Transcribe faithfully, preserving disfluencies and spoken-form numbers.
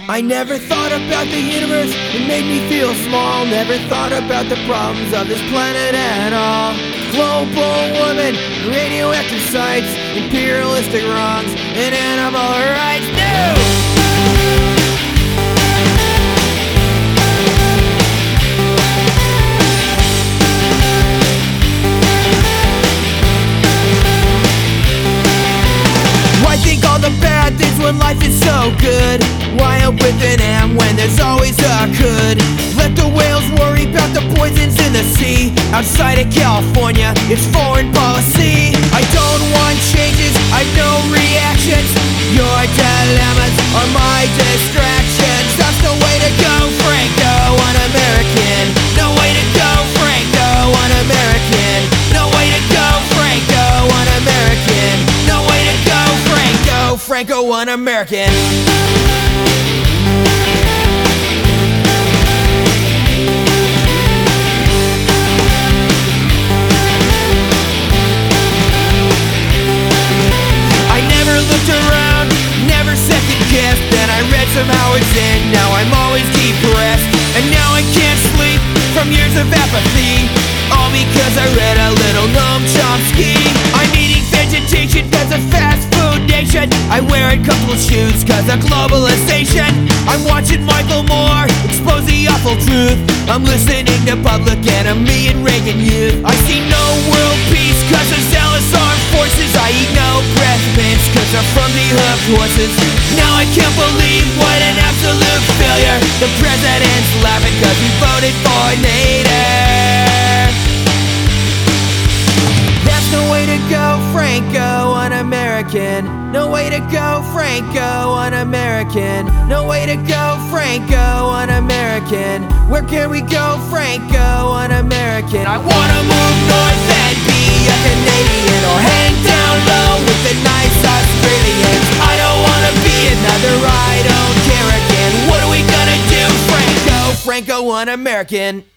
I never thought about the universe, it made me feel small. Never thought about the problems of this planet at all. Global warming, radioactive sites, imperialistic wrongs, and animal rights. No! The bad things when life is so good. Why up with an M when there's always a could? Let the whales worry about the poisons in the sea. Outside of California, it's foreign policy. I don't want changes, I've no reactions. Your dilemmas are my distractions. That's the way to go, Franco, un-American. No way to go, Franco, un-American. No way to go, Franco, un-American. No way to go, Franco, Franco, un-American. I never looked around, never second guessed. Then I read some Howard Zinn, now I'm always depressed. And now I can't sleep from years of apathy, all because I read a little Noam Chomsky. I'm eating vegetation cause of fast food nation. I wear a couple of shoes cause of globalization. I'm watching Michael Moore expose the awful truth. I'm listening to Public Enemy and Reagan Youth. I see no world peace cause of zealous armed forces. I eat no breath mints cause I'm from the hooked horses. Now I can't believe what an absolute failure. The president's laughing cause he voted for Nader. That's no way to go, Franco, un-American. No way to go, Franco, un-American. No way to go, Franco, un-American. Where can we go, Franco, un-American? I wanna move north and be a Canadian, or hang down low with the nice Australians. I don't wanna be another I don't care again. What are we gonna do, Franco, Franco, un-American?